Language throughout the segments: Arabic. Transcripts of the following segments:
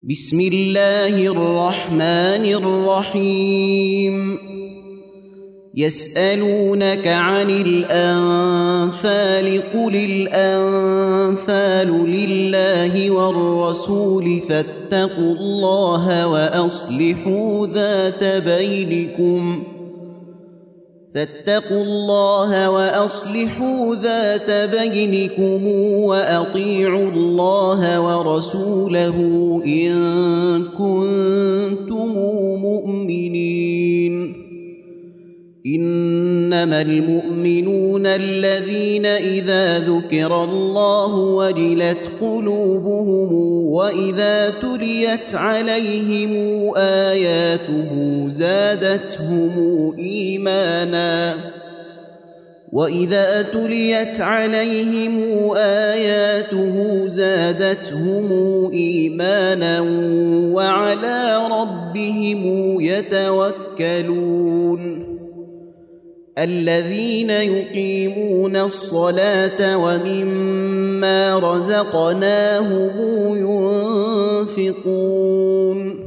بسم الله الرحمن الرحيم يسألونك عن الأنفال قل الأنفال لله والرسول فاتقوا الله وأصلحوا ذات بينكم وأطيعوا الله ورسوله إن كنتم مؤمنين إنما المؤمنون الذين إذا ذكر الله وجلت قلوبهم وإذا تليت عليهم آياته زادتهم إيمانا وعلى ربهم يتوكلون الذين يقيمون الصلاة ومما رزقناهم ينفقون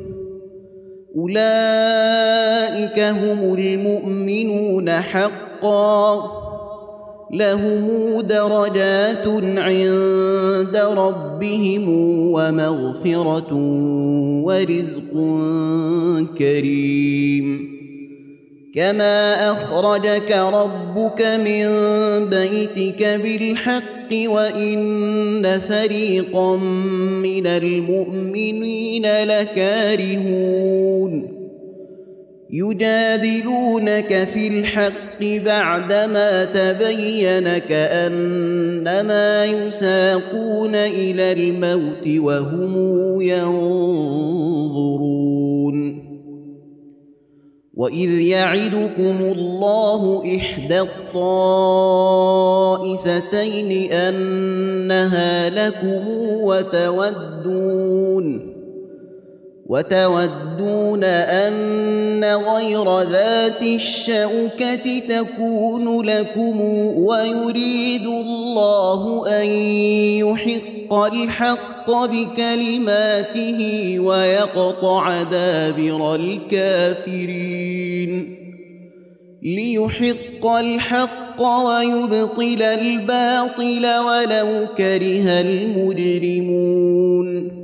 أولئك هم المؤمنون حقا لهم درجات عند ربهم ومغفرة ورزق كريم كما أخرجك ربك من بيتك بالحق وإن فريقا من المؤمنين لكارهون يجادلونك في الحق بعدما تبين كأنما يساقون إلى الموت وهم ينظرون وإذ يعدكم الله إحدى الطائفتين أنها لكم وتودون أن غير ذات الشوكة تكون لكم ويريد الله أن يحق الحق بكلماته ويقطع دابر الكافرين ليحق الحق ويبطل الباطل ولو كره المجرمون